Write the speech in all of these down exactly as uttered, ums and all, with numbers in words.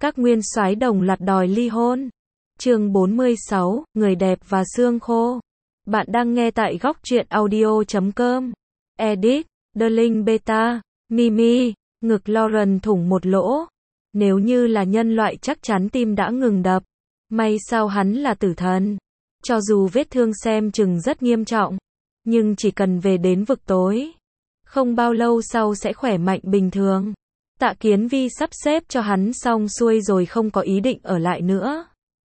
Các nguyên soái đồng loạt đòi ly hôn. Chương bốn mươi sáu, người đẹp và xương khô. Bạn đang nghe tại góc truyện audio chấm com. Edit, Darling Beta, Mimi, ngực Lauren thủng một lỗ. Nếu như là nhân loại chắc chắn tim đã ngừng đập. May sao hắn là tử thần. Cho dù vết thương xem chừng rất nghiêm trọng, nhưng chỉ cần về đến vực tối, không bao lâu sau sẽ khỏe mạnh bình thường. Tạ Kiến Vi sắp xếp cho hắn xong xuôi rồi không có ý định ở lại nữa.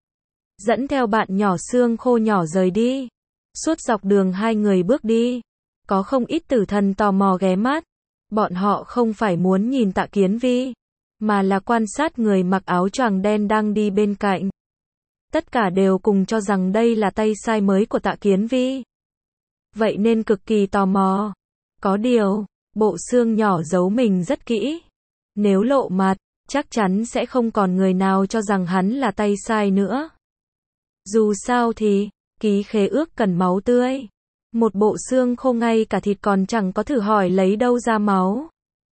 Dẫn theo bạn nhỏ xương khô nhỏ rời đi. Suốt dọc đường hai người bước đi, có không ít tử thần tò mò ghé mắt. Bọn họ không phải muốn nhìn Tạ Kiến Vi, mà là quan sát người mặc áo choàng đen đang đi bên cạnh. Tất cả đều cùng cho rằng đây là tay sai mới của Tạ Kiến Vi. Vậy nên cực kỳ tò mò. Có điều, bộ xương nhỏ giấu mình rất kỹ. Nếu lộ mặt, chắc chắn sẽ không còn người nào cho rằng hắn là tay sai nữa. Dù sao thì, ký khế ước cần máu tươi. Một bộ xương khô ngay cả thịt còn chẳng có thử hỏi lấy đâu ra máu.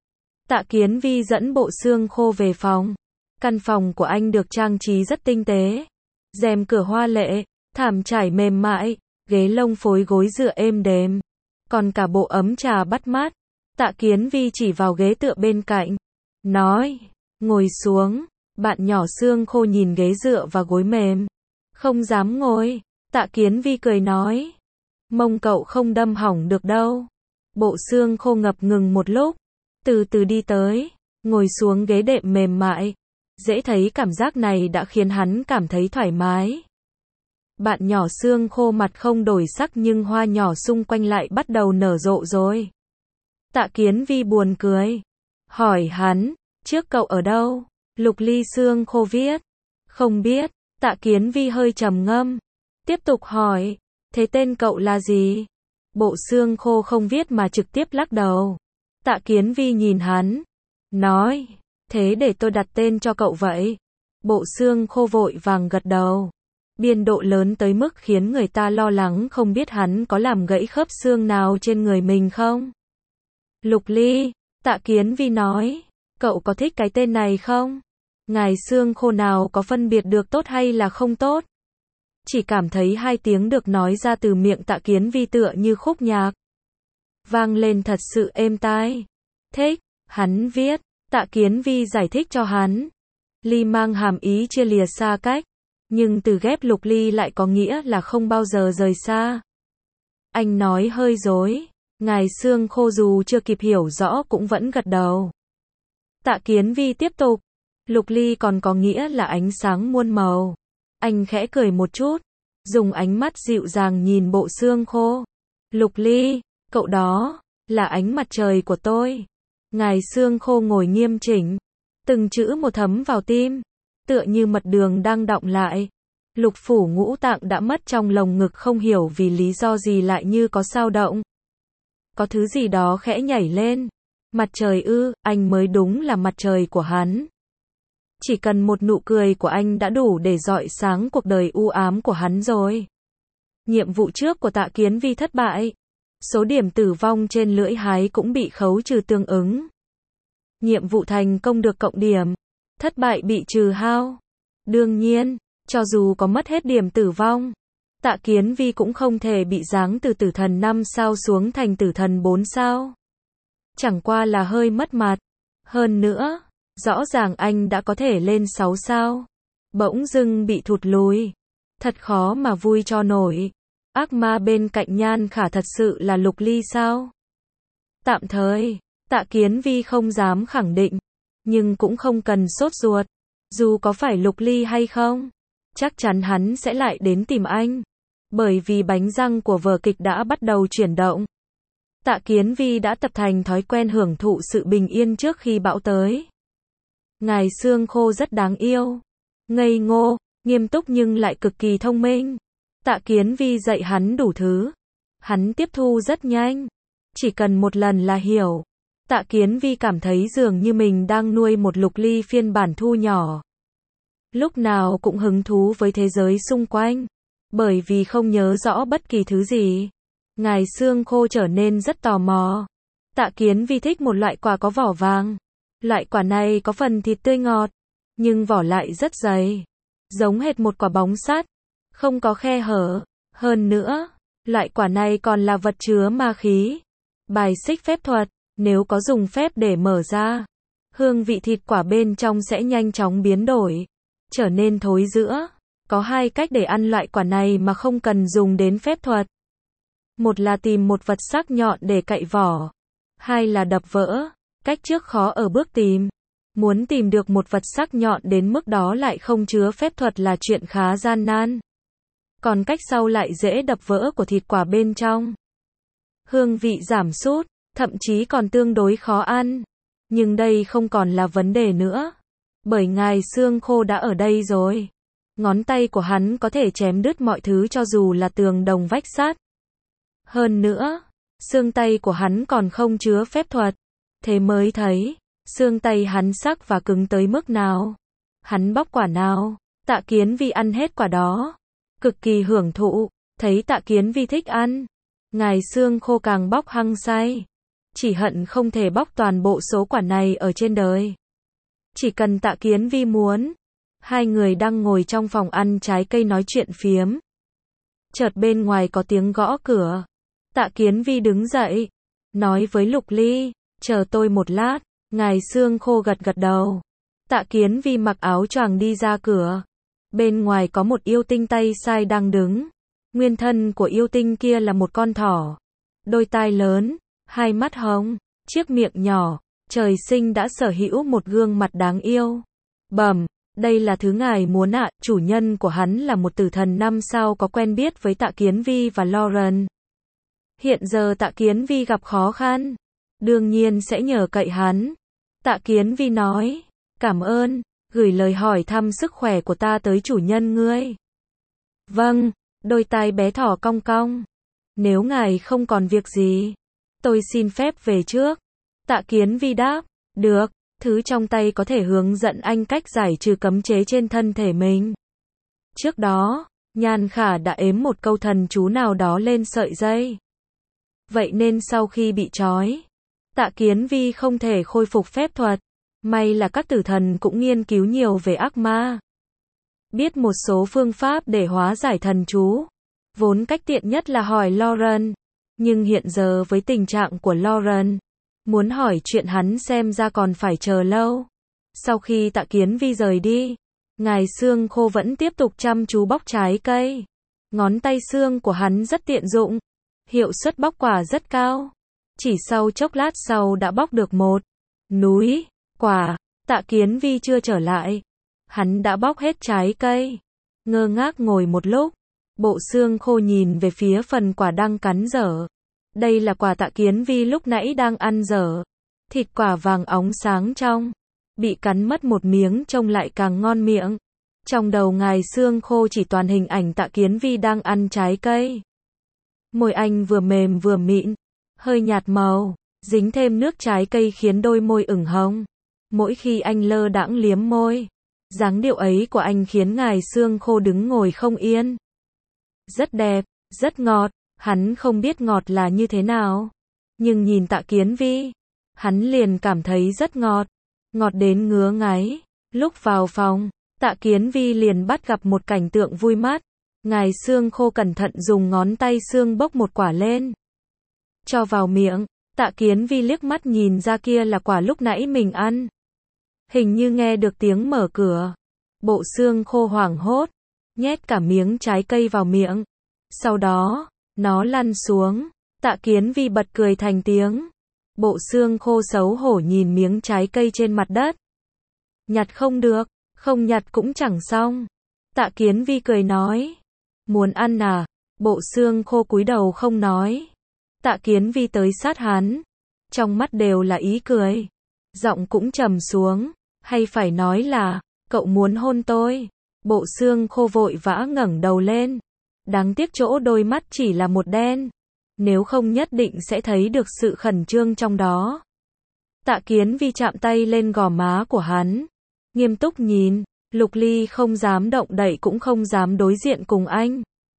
Tạ Kiến Vi dẫn bộ xương khô về phòng. Căn phòng của anh được trang trí rất tinh tế. Rèm cửa hoa lệ, thảm trải mềm mại, ghế lông phối gối dựa êm đềm. Còn cả bộ ấm trà bắt mát. Tạ Kiến Vi chỉ vào ghế tựa bên cạnh. Nói, ngồi xuống. Bạn nhỏ xương khô nhìn ghế dựa và gối mềm. Không dám ngồi. Tạ Kiến Vi cười nói. Mông cậu không đâm hỏng được đâu. Bộ xương khô ngập ngừng một lúc. Từ từ đi tới. Ngồi xuống ghế đệm mềm mại. Dễ thấy cảm giác này đã khiến hắn cảm thấy thoải mái. Bạn nhỏ xương khô mặt không đổi sắc nhưng hoa nhỏ xung quanh lại bắt đầu nở rộ rồi. Tạ Kiến Vi buồn cười. Hỏi hắn, trước cậu ở đâu? Lục Ly xương khô viết. Không biết. Tạ Kiến Vi hơi trầm ngâm. Tiếp tục hỏi, thế tên cậu là gì? Bộ xương khô không viết mà trực tiếp lắc đầu. Tạ Kiến Vi nhìn hắn. Nói, thế để tôi đặt tên cho cậu vậy. Bộ xương khô vội vàng gật đầu. Biên độ lớn tới mức khiến người ta lo lắng không biết hắn có làm gãy khớp xương nào trên người mình không? Lục Ly, Tạ Kiến Vi nói, cậu có thích cái tên này không? Ngài xương khô nào có phân biệt được tốt hay là không tốt? Chỉ cảm thấy hai tiếng được nói ra từ miệng Tạ Kiến Vi tựa như khúc nhạc. Vang lên thật sự êm tai. Thích, hắn viết. Tạ Kiến Vi giải thích cho hắn. Ly mang hàm ý chia lìa xa cách. Nhưng từ ghép Lục Ly lại có nghĩa là không bao giờ rời xa. Anh nói hơi dối. Ngài xương khô dù chưa kịp hiểu rõ cũng vẫn gật đầu. Tạ Kiến Vi tiếp tục. Lục Ly còn có nghĩa là ánh sáng muôn màu. Anh khẽ cười một chút. Dùng ánh mắt dịu dàng nhìn bộ xương khô. Lục Ly, cậu đó, là ánh mặt trời của tôi. Ngài xương khô ngồi nghiêm chỉnh. Từng chữ một thấm vào tim. Tựa như mật đường đang đọng lại. Lục phủ ngũ tạng đã mất trong lồng ngực không hiểu vì lý do gì lại như có dao động. Có thứ gì đó khẽ nhảy lên. Mặt trời ư, anh mới đúng là mặt trời của hắn. Chỉ cần một nụ cười của anh đã đủ để rọi sáng cuộc đời u ám của hắn rồi. Nhiệm vụ trước của Tạ Kiến Vi thất bại. Số điểm tử vong trên lưỡi hái cũng bị khấu trừ tương ứng. Nhiệm vụ thành công được cộng điểm. Thất bại bị trừ hao. Đương nhiên, cho dù có mất hết điểm tử vong, Tạ Kiến Vi cũng không thể bị giáng từ tử thần năm sao xuống thành tử thần bốn sao. Chẳng qua là hơi mất mặt. Hơn nữa, rõ ràng anh đã có thể lên sáu sao. Bỗng dưng bị thụt lùi. Thật khó mà vui cho nổi. Ác ma bên cạnh Nhan Khả thật sự là Lục Ly sao? Tạm thời, Tạ Kiến Vi không dám khẳng định. Nhưng cũng không cần sốt ruột. Dù có phải Lục Ly hay không, chắc chắn hắn sẽ lại đến tìm anh. Bởi vì bánh răng của vở kịch đã bắt đầu chuyển động. Tạ Kiến Vi đã tập thành thói quen hưởng thụ sự bình yên trước khi bão tới. Ngài xương khô rất đáng yêu. Ngây ngô, nghiêm túc nhưng lại cực kỳ thông minh. Tạ Kiến Vi dạy hắn đủ thứ. Hắn tiếp thu rất nhanh. Chỉ cần một lần là hiểu. Tạ Kiến Vi cảm thấy dường như mình đang nuôi một Lục Ly phiên bản thu nhỏ. Lúc nào cũng hứng thú với thế giới xung quanh. Bởi vì không nhớ rõ bất kỳ thứ gì. Ngài xương khô trở nên rất tò mò. Tạ Kiến Vi thích một loại quả có vỏ vàng. Loại quả này có phần thịt tươi ngọt. nhưng vỏ lại rất dày, giống hệt một quả bóng sắt, không có khe hở. Hơn nữa, loại quả này còn là vật chứa ma khí, bài xích phép thuật, nếu có dùng phép để mở ra, hương vị thịt quả bên trong sẽ nhanh chóng biến đổi, trở nên thối rữa. Có hai cách để ăn loại quả này mà không cần dùng đến phép thuật. Một là tìm một vật sắc nhọn để cạy vỏ, hai là đập vỡ. Cách trước khó ở bước tìm. Muốn tìm được một vật sắc nhọn đến mức đó lại không chứa phép thuật là chuyện khá gian nan. Còn cách sau lại dễ đập vỡ của thịt quả bên trong. Hương vị giảm sút, thậm chí còn tương đối khó ăn. Nhưng đây không còn là vấn đề nữa. Bởi ngài xương khô đã ở đây rồi. Ngón tay của hắn có thể chém đứt mọi thứ cho dù là tường đồng vách sắt. Hơn nữa, xương tay của hắn còn không chứa phép thuật. Thế mới thấy, xương tay hắn sắc và cứng tới mức nào. Hắn bóc quả nào, Tạ Kiến Vi ăn hết quả đó. Cực kỳ hưởng thụ, thấy Tạ Kiến Vi thích ăn. Ngài xương khô càng bóc hăng say. Chỉ hận không thể bóc toàn bộ số quả này ở trên đời. Chỉ cần Tạ Kiến Vi muốn. Hai người đang ngồi trong phòng ăn trái cây nói chuyện phiếm. Chợt bên ngoài có tiếng gõ cửa. Tạ Kiến Vi đứng dậy, nói với Lục Ly, chờ tôi một lát. Ngài xương khô gật gật đầu. Tạ Kiến Vi mặc áo choàng đi ra cửa. Bên ngoài có một yêu tinh tay sai đang đứng. Nguyên thân của yêu tinh kia là một con thỏ. Đôi tai lớn, hai mắt hồng, chiếc miệng nhỏ. Trời sinh đã sở hữu một gương mặt đáng yêu. Bẩm, đây là thứ ngài muốn ạ. Chủ nhân của hắn là một tử thần năm sao có quen biết với Tạ Kiến Vi và Lauren. Hiện giờ Tạ Kiến Vi gặp khó khăn, đương nhiên sẽ nhờ cậy hắn. Tạ Kiến Vi nói, cảm ơn, gửi lời hỏi thăm sức khỏe của ta tới chủ nhân ngươi. Vâng, đôi tai bé thỏ cong cong. Nếu ngài không còn việc gì, tôi xin phép về trước. Tạ Kiến Vi đáp, được, thứ trong tay có thể hướng dẫn anh cách giải trừ cấm chế trên thân thể mình. Trước đó, Nhan Khả đã ếm một câu thần chú nào đó lên sợi dây. Vậy nên sau khi bị trói, Tạ Kiến Vi không thể khôi phục phép thuật. May là các tử thần cũng nghiên cứu nhiều về ác ma. Biết một số phương pháp để hóa giải thần chú. Vốn cách tiện nhất là hỏi Lauren. Nhưng hiện giờ với tình trạng của Lauren, muốn hỏi chuyện hắn xem ra còn phải chờ lâu. Sau khi Tạ Kiến Vi rời đi, ngài xương khô vẫn tiếp tục chăm chú bóc trái cây. Ngón tay xương của hắn rất tiện dụng. Hiệu suất bóc quả rất cao. Chỉ sau chốc lát sau đã bóc được một núi quả. Tạ Kiến Vi chưa trở lại. Hắn đã bóc hết trái cây. Ngơ ngác ngồi một lúc. Bộ xương khô nhìn về phía phần quả đang cắn dở. Đây là quả Tạ Kiến Vi lúc nãy đang ăn dở. Thịt quả vàng óng sáng trong. Bị cắn mất một miếng trông lại càng ngon miệng. Trong đầu ngài xương khô chỉ toàn hình ảnh Tạ Kiến Vi đang ăn trái cây. Môi anh vừa mềm vừa mịn, hơi nhạt màu, dính thêm nước trái cây khiến đôi môi ửng hồng. Mỗi khi anh lơ đãng liếm môi, dáng điệu ấy của anh khiến ngài xương khô đứng ngồi không yên. Rất đẹp, rất ngọt, hắn không biết ngọt là như thế nào. Nhưng nhìn Tạ Kiến Vi, hắn liền cảm thấy rất ngọt, ngọt đến ngứa ngáy. Lúc vào phòng, Tạ Kiến Vi liền bắt gặp một cảnh tượng vui mắt. Ngài xương khô cẩn thận dùng ngón tay xương bốc một quả lên. Cho vào miệng, Tạ Kiến Vi liếc mắt nhìn ra kia là quả lúc nãy mình ăn. Hình như nghe được tiếng mở cửa. Bộ xương khô hoảng hốt, nhét cả miếng trái cây vào miệng. Sau đó, nó lăn xuống. Tạ Kiến Vi bật cười thành tiếng. Bộ xương khô xấu hổ nhìn miếng trái cây trên mặt đất. Nhặt không được, không nhặt cũng chẳng xong. Tạ Kiến Vi cười nói. Muốn ăn à? Bộ xương khô cúi đầu không nói. Tạ Kiến Vi tới sát hắn. Trong mắt đều là ý cười. Giọng cũng trầm xuống. Hay phải nói là, cậu muốn hôn tôi? Bộ xương khô vội vã ngẩng đầu lên. Đáng tiếc chỗ đôi mắt chỉ là một đen. Nếu không nhất định sẽ thấy được sự khẩn trương trong đó. Tạ Kiến Vi chạm tay lên gò má của hắn. Nghiêm túc nhìn. Lục Ly không dám động đậy cũng không dám đối diện cùng anh.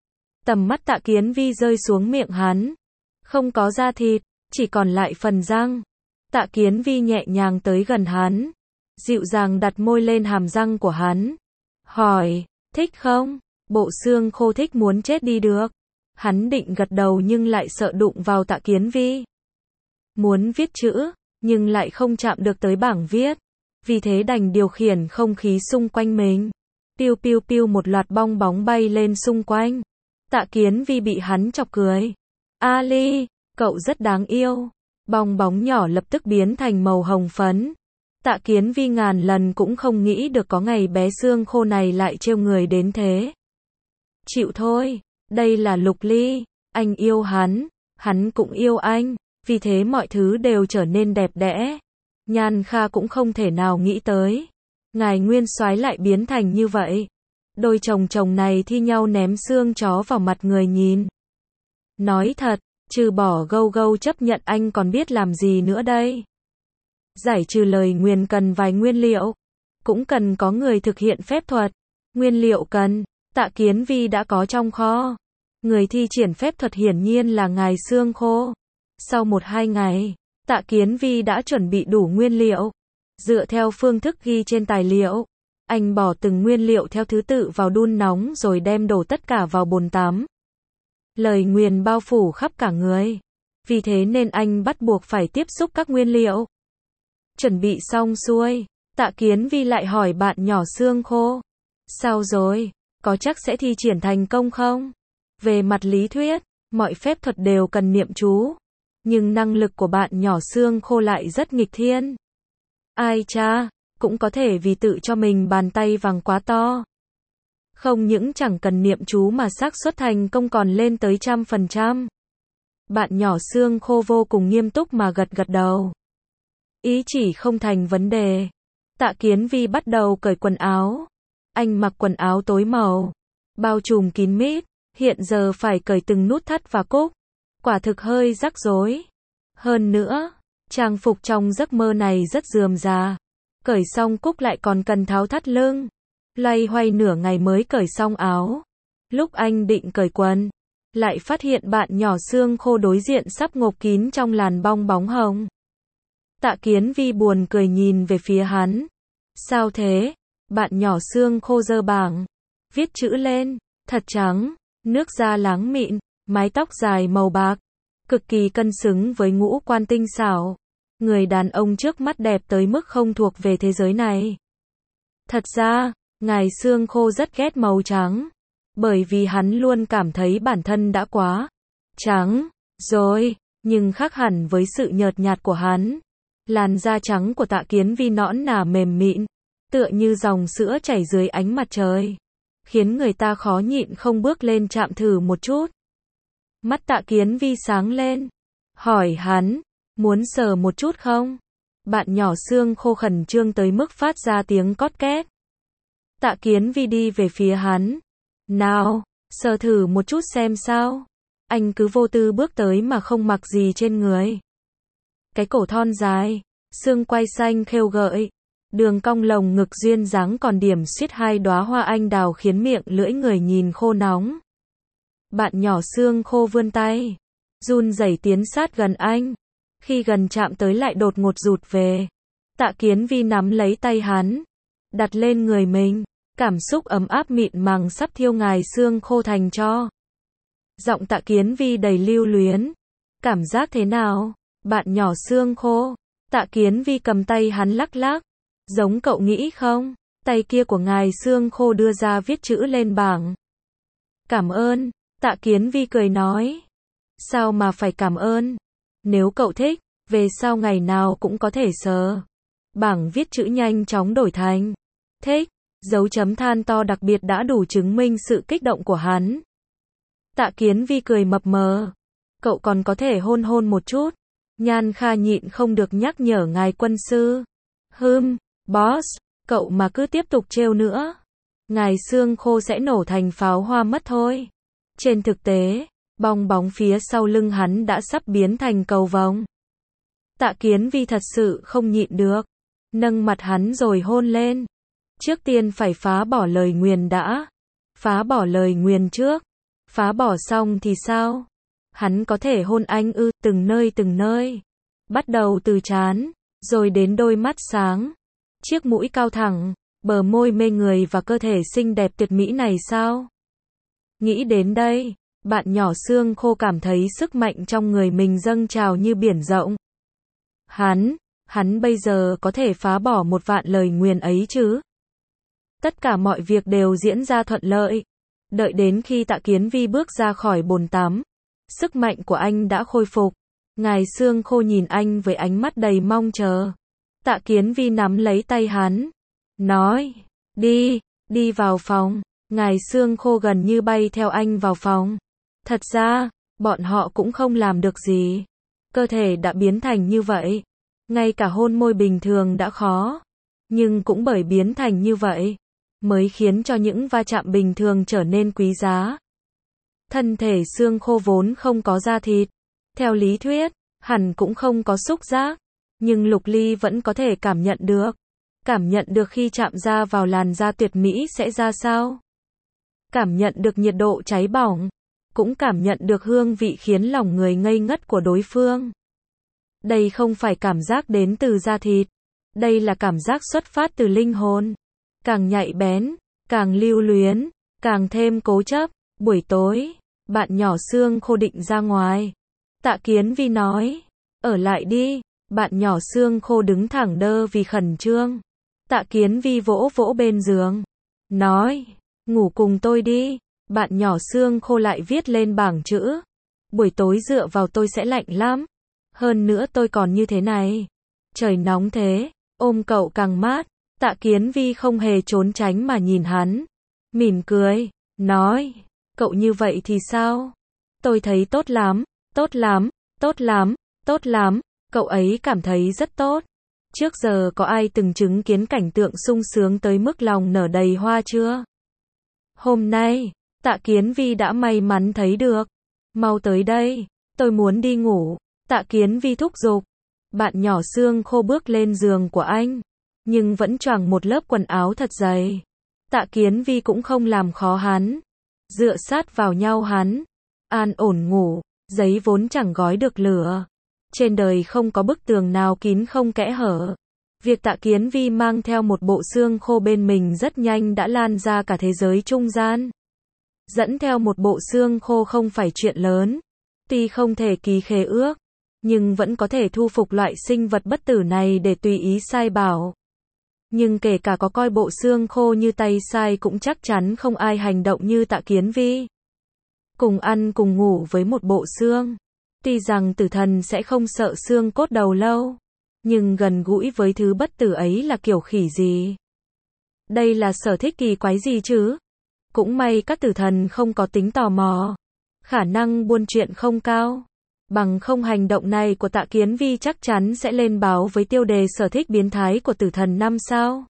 Tầm mắt Tạ Kiến Vi rơi xuống miệng hắn. Không có da thịt, chỉ còn lại phần răng. Tạ Kiến Vi nhẹ nhàng tới gần hắn. dịu dàng đặt môi lên hàm răng của hắn. Hỏi, thích không? Bộ xương khô thích muốn chết đi được. Hắn định gật đầu nhưng lại sợ đụng vào Tạ Kiến Vi. Muốn viết chữ, nhưng lại không chạm được tới bảng viết. Vì thế đành điều khiển không khí xung quanh mình. Piu piu piu một loạt bong bóng bay lên xung quanh. Tạ Kiến Vi bị hắn chọc cười. Ali, cậu rất đáng yêu. Bong bóng nhỏ lập tức biến thành màu hồng phấn. Tạ Kiến Vi ngàn lần cũng không nghĩ được có ngày bé xương khô này lại trêu người đến thế. Chịu thôi, đây là Lục Ly, anh yêu hắn, hắn cũng yêu anh, vì thế mọi thứ đều trở nên đẹp đẽ. Nhan Kha cũng không thể nào nghĩ tới, ngài nguyên soái lại biến thành như vậy. Đôi chồng chồng này thi nhau ném xương chó vào mặt người nhìn. Nói thật, trừ bỏ gâu gâu chấp nhận anh còn biết làm gì nữa đây? Giải trừ lời nguyền cần vài nguyên liệu, cũng cần có người thực hiện phép thuật. Nguyên liệu cần, Tạ Kiến Vi đã có trong kho. Người thi triển phép thuật hiển nhiên là ngài xương khô. Sau một hai ngày, Tạ Kiến Vi đã chuẩn bị đủ nguyên liệu. Dựa theo phương thức ghi trên tài liệu, anh bỏ từng nguyên liệu theo thứ tự vào đun nóng rồi đem đổ tất cả vào bồn tắm. Lời nguyền bao phủ khắp cả người. Vì thế nên anh bắt buộc phải tiếp xúc các nguyên liệu. Chuẩn bị xong xuôi, Tạ Kiến Vi lại hỏi bạn nhỏ xương khô. Sao rồi, có chắc sẽ thi triển thành công không? Về mặt lý thuyết, mọi phép thuật đều cần niệm chú. Nhưng năng lực của bạn nhỏ xương khô lại rất nghịch thiên. Ai cha, cũng có thể vì tự cho mình bàn tay vàng quá to. Không những chẳng cần niệm chú mà xác suất thành công còn lên tới trăm phần trăm. Bạn nhỏ xương khô vô cùng nghiêm túc mà gật gật đầu. Ý chỉ không thành vấn đề. Tạ Kiến Vi bắt đầu cởi quần áo. Anh mặc quần áo tối màu, bao trùm kín mít, hiện giờ phải cởi từng nút thắt và cúc. Quả thực hơi rắc rối. Hơn nữa, trang phục trong giấc mơ này rất rườm rà. Cởi xong cúc lại còn cần tháo thắt lưng. Loay hoay nửa ngày mới cởi xong áo. Lúc anh định cởi quần, lại phát hiện bạn nhỏ xương khô đối diện sắp ngộp kín trong làn bong bóng hồng. Tạ Kiến Vi buồn cười nhìn về phía hắn. Sao thế? Bạn nhỏ xương khô giơ bảng, viết chữ lên, thật trắng, nước da láng mịn, mái tóc dài màu bạc, cực kỳ cân xứng với ngũ quan tinh xảo. Người đàn ông trước mắt đẹp tới mức không thuộc về thế giới này. Thật ra, ngài xương khô rất ghét màu trắng, bởi vì hắn luôn cảm thấy bản thân đã quá trắng rồi, nhưng khác hẳn với sự nhợt nhạt của hắn. Làn da trắng của Tạ Kiến Vi nõn nà mềm mịn, tựa như dòng sữa chảy dưới ánh mặt trời, khiến người ta khó nhịn không bước lên chạm thử một chút. Mắt Tạ Kiến Vi sáng lên, hỏi hắn, muốn sờ một chút không? Bạn nhỏ xương khô khẩn trương tới mức phát ra tiếng cót két. Tạ Kiến Vi đi về phía hắn. Nào, sờ thử một chút xem sao. Anh cứ vô tư bước tới mà không mặc gì trên người. Cái cổ thon dài, xương quai xanh khêu gợi, đường cong lồng ngực duyên dáng còn điểm xuyết hai đóa hoa anh đào khiến miệng lưỡi người nhìn khô nóng. Bạn nhỏ xương khô vươn tay, run rẩy tiến sát gần anh. Khi gần chạm tới lại đột ngột rụt về. Tạ Kiến Vi nắm lấy tay hắn, đặt lên người mình, cảm xúc ấm áp mịn màng sắp thiêu ngài xương khô thành tro. Giọng Tạ Kiến Vi đầy lưu luyến. Cảm giác thế nào, bạn nhỏ xương khô? Tạ Kiến Vi cầm tay hắn lắc lắc. Giống cậu nghĩ không? Tay kia của ngài xương khô đưa ra viết chữ lên bảng. Cảm ơn, Tạ Kiến Vi cười nói. Sao mà phải cảm ơn? Nếu cậu thích, về sau ngày nào cũng có thể sờ. Bảng viết chữ nhanh chóng đổi thành thích, dấu chấm than to đặc biệt đã đủ chứng minh sự kích động của hắn. Tạ Kiến Vi cười mập mờ. Cậu còn có thể hôn hôn một chút. Nhan Kha nhịn không được nhắc nhở ngài quân sư. Hừm, boss, cậu mà cứ tiếp tục trêu nữa, ngài xương khô sẽ nổ thành pháo hoa mất thôi. Trên thực tế, bong bóng phía sau lưng hắn đã sắp biến thành cầu vồng. Tạ Kiến Vi thật sự không nhịn được, nâng mặt hắn rồi hôn lên. Trước tiên phải phá bỏ lời nguyền đã. Phá bỏ lời nguyền trước. Phá bỏ xong thì sao? Hắn có thể hôn anh ư, từng nơi từng nơi. Bắt đầu từ trán, rồi đến đôi mắt sáng. chiếc mũi cao thẳng, bờ môi mê người và cơ thể xinh đẹp tuyệt mỹ này sao? Nghĩ đến đây, bạn nhỏ xương khô cảm thấy sức mạnh trong người mình dâng trào như biển rộng. Hắn, hắn bây giờ có thể phá bỏ một vạn lời nguyền ấy chứ? Tất cả mọi việc đều diễn ra thuận lợi. Đợi đến khi Tạ Kiến Vi bước ra khỏi bồn tắm, sức mạnh của anh đã khôi phục. Ngài xương khô nhìn anh với ánh mắt đầy mong chờ. Tạ Kiến Vi nắm lấy tay hắn, nói, đi, đi vào phòng. Ngài xương khô gần như bay theo anh vào phòng. Thật ra, bọn họ cũng không làm được gì. Cơ thể đã biến thành như vậy. Ngay cả hôn môi bình thường đã khó. Nhưng cũng bởi biến thành như vậy, mới khiến cho những va chạm bình thường trở nên quý giá. Thân thể xương khô vốn không có da thịt. Theo lý thuyết, hẳn cũng không có xúc giác. Nhưng Lục Ly vẫn có thể cảm nhận được. Cảm nhận được khi chạm da vào làn da tuyệt mỹ sẽ ra sao. Cảm nhận được nhiệt độ cháy bỏng. Cũng cảm nhận được hương vị khiến lòng người ngây ngất của đối phương. Đây không phải cảm giác đến từ da thịt. Đây là cảm giác xuất phát từ linh hồn. Càng nhạy bén, càng lưu luyến, càng thêm cố chấp. Buổi tối, bạn nhỏ xương khô định ra ngoài. Tạ Kiến Vi nói, ở lại đi. Bạn nhỏ xương khô đứng thẳng đơ vì khẩn trương. Tạ Kiến Vi vỗ vỗ bên giường, nói, ngủ cùng tôi đi. Bạn nhỏ xương khô lại viết lên bảng chữ, buổi tối dựa vào tôi sẽ lạnh lắm. Hơn nữa tôi còn như thế này. Trời nóng thế, ôm cậu càng mát. Tạ Kiến Vi không hề trốn tránh mà nhìn hắn. Mỉm cười, nói, cậu như vậy thì sao? Tôi thấy tốt lắm, tốt lắm, tốt lắm, tốt lắm. Cậu ấy cảm thấy rất tốt. Trước giờ có ai từng chứng kiến cảnh tượng sung sướng tới mức lòng nở đầy hoa chưa? Hôm nay, Tạ Kiến Vi đã may mắn thấy được. Mau tới đây, tôi muốn đi ngủ. Tạ Kiến Vi thúc giục. Bạn nhỏ xương khô bước lên giường của anh, nhưng vẫn choàng một lớp quần áo thật dày. Tạ Kiến Vi cũng không làm khó hắn. Dựa sát vào nhau hắn. An ổn ngủ, giấy vốn chẳng gói được lửa. Trên đời không có bức tường nào kín không kẽ hở. Việc Tạ Kiến Vi mang theo một bộ xương khô bên mình rất nhanh đã lan ra cả thế giới trung gian. Dẫn theo một bộ xương khô không phải chuyện lớn. Tuy không thể ký khế ước, nhưng vẫn có thể thu phục loại sinh vật bất tử này để tùy ý sai bảo. Nhưng kể cả có coi bộ xương khô như tay sai cũng chắc chắn không ai hành động như Tạ Kiến Vi. Cùng ăn cùng ngủ với một bộ xương. Tuy rằng tử thần sẽ không sợ xương cốt đầu lâu, nhưng gần gũi với thứ bất tử ấy là kiểu khỉ gì? Đây là sở thích kỳ quái gì chứ? Cũng may các tử thần không có tính tò mò. Khả năng buôn chuyện không cao. Bằng không hành động này của Tạ Kiến Vi chắc chắn sẽ lên báo với tiêu đề sở thích biến thái của tử thần năm sao.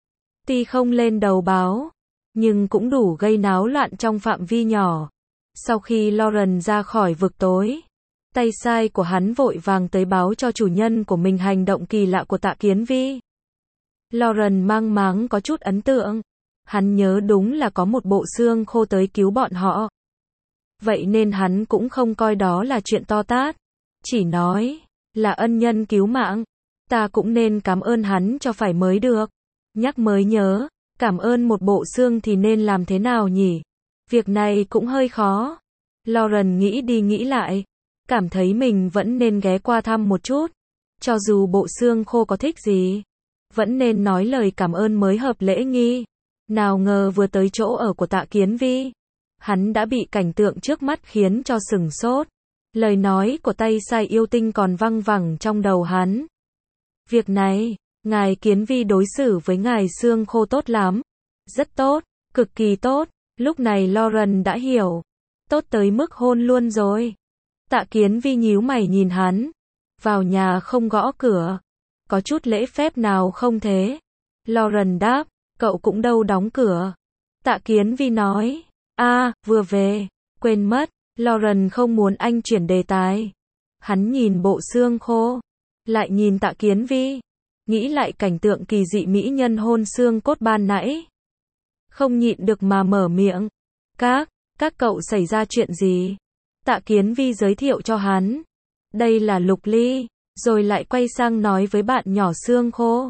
Tuy không lên đầu báo, nhưng cũng đủ gây náo loạn trong phạm vi nhỏ. Sau khi Lauren ra khỏi vực tối, tay sai của hắn vội vàng tới báo cho chủ nhân của mình hành động kỳ lạ của Tạ Kiến Vi. Lauren mang máng có chút ấn tượng. Hắn nhớ đúng là có một bộ xương khô tới cứu bọn họ. Vậy nên hắn cũng không coi đó là chuyện to tát. Chỉ nói, là ân nhân cứu mạng. Ta cũng nên cảm ơn hắn cho phải mới được. Nhắc mới nhớ, cảm ơn một bộ xương thì nên làm thế nào nhỉ? Việc này cũng hơi khó. Lauren nghĩ đi nghĩ lại. Cảm thấy mình vẫn nên ghé qua thăm một chút. Cho dù bộ xương khô có thích gì, vẫn nên nói lời cảm ơn mới hợp lễ nghi. Nào ngờ vừa tới chỗ ở của Tạ Kiến Vi, hắn đã bị cảnh tượng trước mắt khiến cho sửng sốt. Lời nói của tay sai yêu tinh còn văng vẳng trong đầu hắn. Việc này, ngài Kiến Vi đối xử với ngài xương khô tốt lắm. Rất tốt, cực kỳ tốt. Lúc này Lauren đã hiểu. Tốt tới mức hôn luôn rồi. Tạ Kiến Vi nhíu mày nhìn hắn. Vào nhà không gõ cửa. Có chút lễ phép nào không thế? Lauren đáp, cậu cũng đâu đóng cửa. Tạ Kiến Vi nói, a à, vừa về, quên mất. Lauren không muốn anh chuyển đề tài. Hắn nhìn bộ xương khô, lại nhìn Tạ Kiến Vi, nghĩ lại cảnh tượng kỳ dị mỹ nhân hôn xương cốt ban nãy. Không nhịn được mà mở miệng. Các, các cậu xảy ra chuyện gì? Tạ Kiến Vi giới thiệu cho hắn. Đây là Lục Ly, rồi lại quay sang nói với bạn nhỏ xương khô.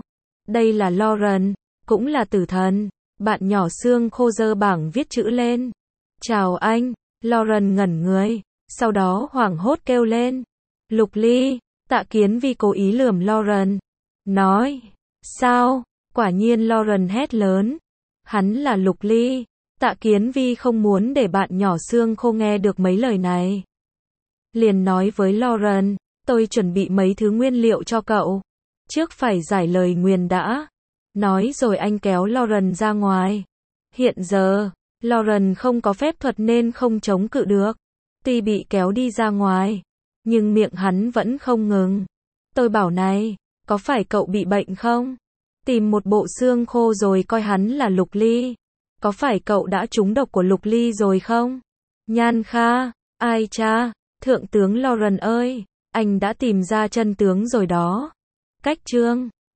Đây là Lauren, cũng là tử thần. Bạn nhỏ xương khô giơ bảng viết chữ lên. Chào anh. Lauren ngẩn người, sau đó hoảng hốt kêu lên. Lục Ly. Tạ Kiến Vi cố ý lườm Lauren. Nói. Sao? Quả nhiên Lauren hét lớn. Hắn là Lục Ly. Tạ Kiến Vi không muốn để bạn nhỏ xương khô nghe được mấy lời này. Liền nói với Lauren, tôi chuẩn bị mấy thứ nguyên liệu cho cậu. Trước phải giải lời nguyền đã. Nói rồi anh kéo Lauren ra ngoài. Hiện giờ, Lauren không có phép thuật nên không chống cự được. Tuy bị kéo đi ra ngoài, nhưng miệng hắn vẫn không ngừng. Tôi bảo này, có phải cậu bị bệnh không? Tìm một bộ xương khô rồi coi hắn là Lục Ly. Có phải cậu đã trúng độc của Lục Ly rồi không? Nhan Kha, ai cha, thượng tướng Lauren ơi, anh đã tìm ra chân tướng rồi đó. Cách chương